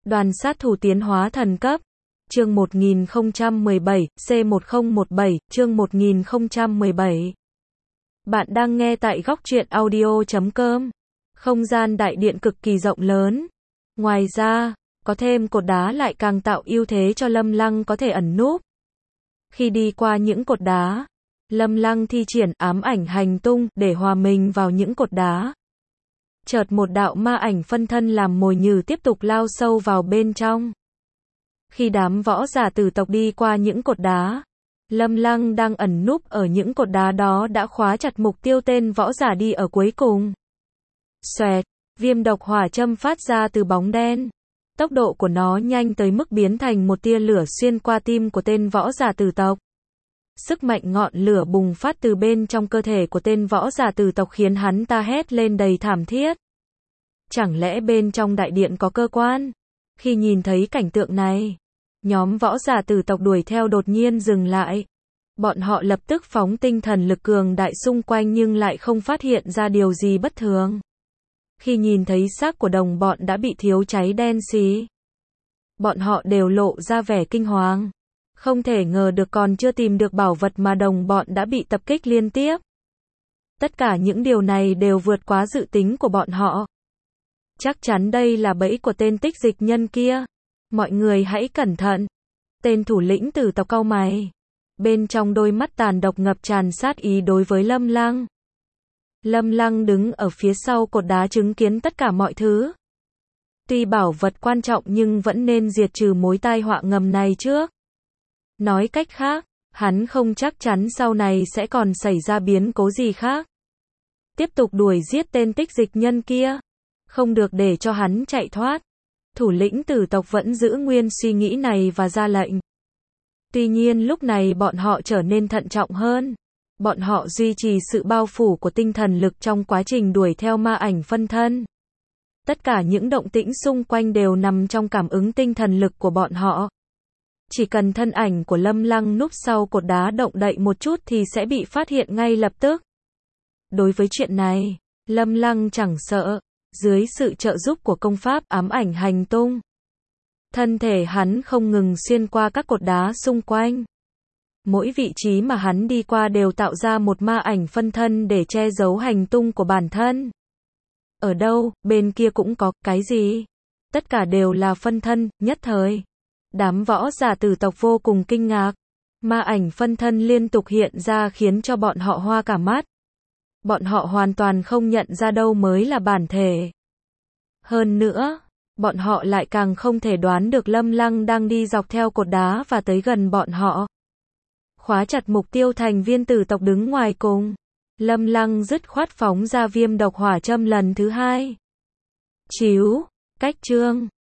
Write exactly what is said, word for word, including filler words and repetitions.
Đoàn sát thủ tiến hóa thần cấp. Chương một nghìn không trăm mười bảy, C một không một bảy, chương một nghìn không trăm mười bảy. Bạn đang nghe tại góc truyện audio chấm com. Không gian đại điện cực kỳ rộng lớn. Ngoài ra, có thêm cột đá lại càng tạo ưu thế cho Lâm Lăng có thể ẩn núp. Khi đi qua những cột đá, Lâm Lăng thi triển ám ảnh hành tung để hòa mình vào những cột đá. Chợt một đạo ma ảnh phân thân làm mồi nhử tiếp tục lao sâu vào bên trong. Khi đám võ giả tử tộc đi qua những cột đá, Lâm Lăng đang ẩn núp ở những cột đá đó đã khóa chặt mục tiêu tên võ giả đi ở cuối cùng. Xoẹt, viêm độc hỏa châm phát ra từ bóng đen. Tốc độ của nó nhanh tới mức biến thành một tia lửa xuyên qua tim của tên võ giả tử tộc. Sức mạnh ngọn lửa bùng phát từ bên trong cơ thể của tên võ giả tử tộc khiến hắn ta hét lên đầy thảm thiết. Chẳng lẽ bên trong đại điện có cơ quan? Khi nhìn thấy cảnh tượng này, nhóm võ giả tử tộc đuổi theo đột nhiên dừng lại. Bọn họ lập tức phóng tinh thần lực cường đại xung quanh nhưng lại không phát hiện ra điều gì bất thường. Khi nhìn thấy xác của đồng bọn đã bị thiêu cháy đen xì, bọn họ đều lộ ra vẻ kinh hoàng. Không thể ngờ được còn chưa tìm được bảo vật mà đồng bọn đã bị tập kích liên tiếp. Tất cả những điều này đều vượt quá dự tính của bọn họ. Chắc chắn đây là bẫy của tên tích dịch nhân kia. Mọi người hãy cẩn thận. Tên thủ lĩnh tử tộc cau mày. Bên trong đôi mắt tàn độc ngập tràn sát ý đối với Lâm Lăng. Lâm Lăng đứng ở phía sau cột đá chứng kiến tất cả mọi thứ. Tuy bảo vật quan trọng nhưng vẫn nên diệt trừ mối tai họa ngầm này trước. Nói cách khác, hắn không chắc chắn sau này sẽ còn xảy ra biến cố gì khác. Tiếp tục đuổi giết tên tích dịch nhân kia. Không được để cho hắn chạy thoát. Thủ lĩnh tử tộc vẫn giữ nguyên suy nghĩ này và ra lệnh. Tuy nhiên lúc này bọn họ trở nên thận trọng hơn. Bọn họ duy trì sự bao phủ của tinh thần lực trong quá trình đuổi theo ma ảnh phân thân. Tất cả những động tĩnh xung quanh đều nằm trong cảm ứng tinh thần lực của bọn họ. Chỉ cần thân ảnh của Lâm Lăng núp sau cột đá động đậy một chút thì sẽ bị phát hiện ngay lập tức. Đối với chuyện này, Lâm Lăng chẳng sợ. Dưới sự trợ giúp của công pháp ám ảnh hành tung, thân thể hắn không ngừng xuyên qua các cột đá xung quanh. Mỗi vị trí mà hắn đi qua đều tạo ra một ma ảnh phân thân để che giấu hành tung của bản thân. Ở đâu, bên kia cũng có, cái gì? Tất cả đều là phân thân, nhất thời. Đám võ giả tử tộc vô cùng kinh ngạc. Ma ảnh phân thân liên tục hiện ra khiến cho bọn họ hoa cả mắt. Bọn họ hoàn toàn không nhận ra đâu mới là bản thể. Hơn nữa, bọn họ lại càng không thể đoán được Lâm Lăng đang đi dọc theo cột đá và tới gần bọn họ. Khóa chặt mục tiêu thành viên tử tộc đứng ngoài cùng. Lâm Lăng dứt khoát phóng ra viêm độc hỏa châm lần thứ hai. Chíu, cách chương.